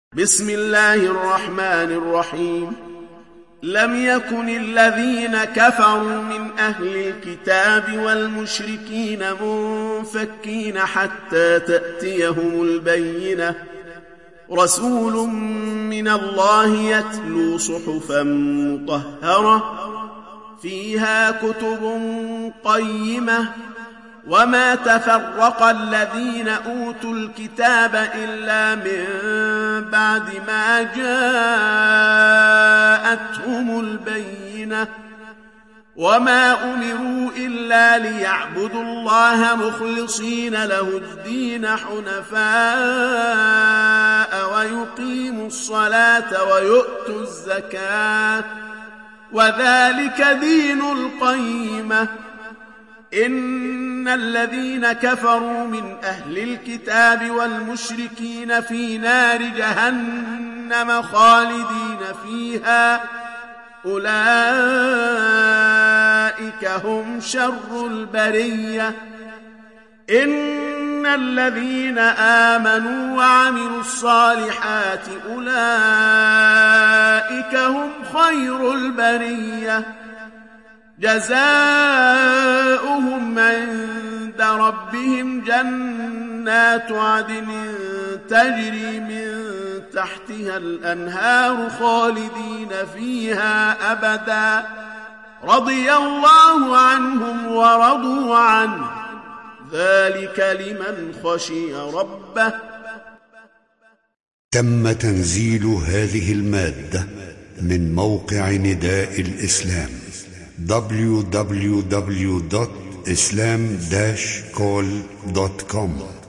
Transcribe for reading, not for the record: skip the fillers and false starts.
بسم الله الرحمن الرحيم. لم يكن الذين كفروا من أهل الكتاب والمشركين منفكين حتى تأتيهم البينة، رسول من الله يتلو صحفا مطهرة فيها كتب قيمة، وما تفرق الذين أوتوا الكتاب إلا من بعد ما جاءتهم البينة، وما أمروا إلا ليعبدوا الله مخلصين له الدين حنفاء ويقيموا الصلاة ويؤتوا الزكاة، وذلك دين القيمة. إن الذين كفروا من أهل الكتاب والمشركين في نار جهنم خالدين فيها، أولئك هم شر البرية. إن الذين آمنوا وعملوا الصالحات أولئك هم خير البرية، جزاؤهم عند ربهم جنات عدن تجري من تحتها الأنهار خالدين فيها أبدا، رضي الله عنهم ورضوا عنه، ذلك لمن خشي ربه. تم تنزيل هذه المادة من موقع نداء الإسلام www.islam-call.com